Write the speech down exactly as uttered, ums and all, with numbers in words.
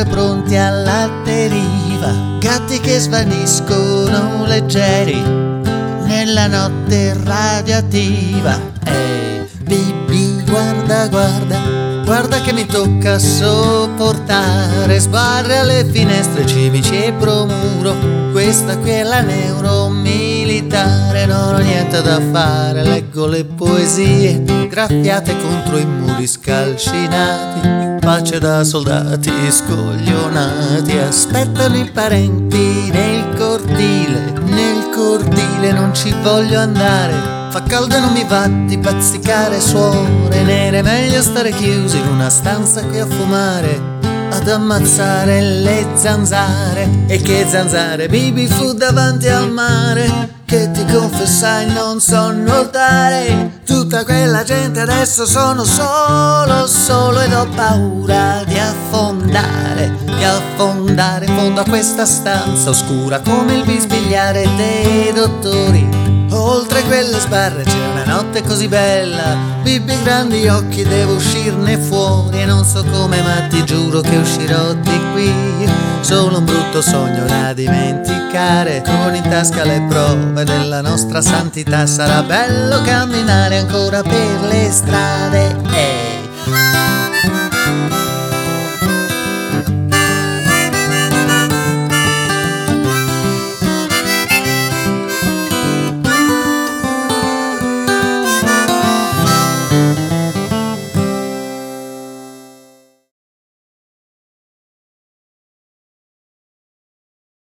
sempre pronti alla deriva, gatti che svaniscono leggeri nella notte radioattiva. Ehi, Bibi, guarda, guarda, guarda che mi tocca sopportare sbarre alle finestre, cimici e bromuro. Questa qui è la neuromilitare, non ho niente da fare, leggo le poesie graffiate contro i muri scalcinati, pace da soldati scoglionati. Aspettano i parenti nel cortile, nel cortile non ci voglio andare. Fa caldo e non mi va di bazzicare suore nere, meglio stare chiusi in una stanza qui a fumare, ad ammazzare le zanzare. E che zanzare, Bibi fu davanti al mare, che ti confessai non so nuotare. Tutta quella gente adesso sono solo, solo ed ho paura di affondare, di affondare in fondo a questa stanza oscura come il bisbigliare dei dottori. Oltre quelle sbarre c'è una notte così bella, Bibi grandi occhi, devo uscirne fuori e non so come, ma ti giuro che uscirò di qui. Solo un brutto sogno da dimenticare, con in tasca le prove della nostra santità. Sarà bello camminare ancora per le strade. Ehi.